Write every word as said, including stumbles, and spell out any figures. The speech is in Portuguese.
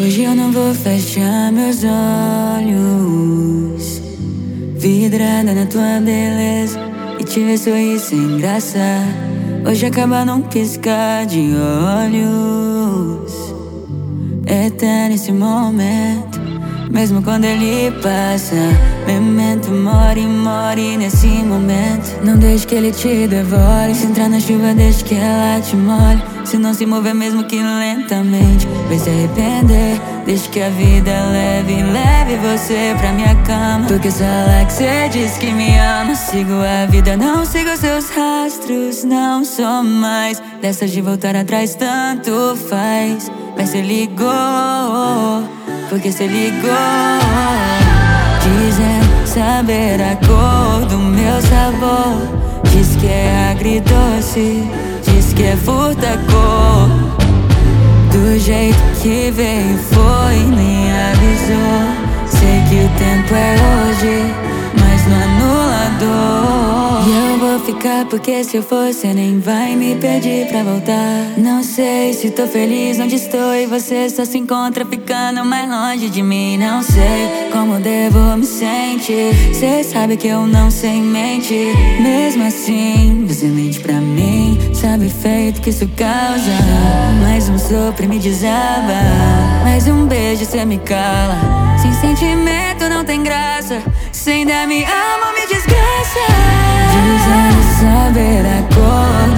Hoje eu não vou fechar meus olhos, vidrada na tua beleza, e te ver sorrir sem graça. Hoje acaba num piscar de olhos. Eterno esse momento, mesmo quando ele passa. Memento, more, more nesse momento. Não deixe que ele te devore. Se entrar na chuva, deixe que ela te molhe. Se não se mover mesmo que lentamente, vai se arrepender. Deixe que a vida leve, leve você pra minha cama. Porque só lá que cê diz que me ama. Sigo a vida, não sigo seus rastros. Não sou mais dessas de voltar atrás, tanto faz. Mas cê ligou, porque cê ligou, dizendo saber a cor do meu sabor. Diz que é agridoce, diz que é furta-cor. Do jeito que veio foi, nem avisou. Sei que o tempo é hoje, mas no anulador. E eu vou ficar porque se eu for cê nem vai me pedir pra voltar. Não sei se tô feliz onde estou e você só se encontra ficando mais longe de mim. Não sei como devo me sentir, cê sabe que eu não sei mentir. Mesmo assim, você mente pra mim, sabe o efeito que isso causa. Mais um sopro e me desaba, mais um beijo cê me cala. Sem sentimento não tem graça, se ainda me ama me desgraça. Dizendo saber a cor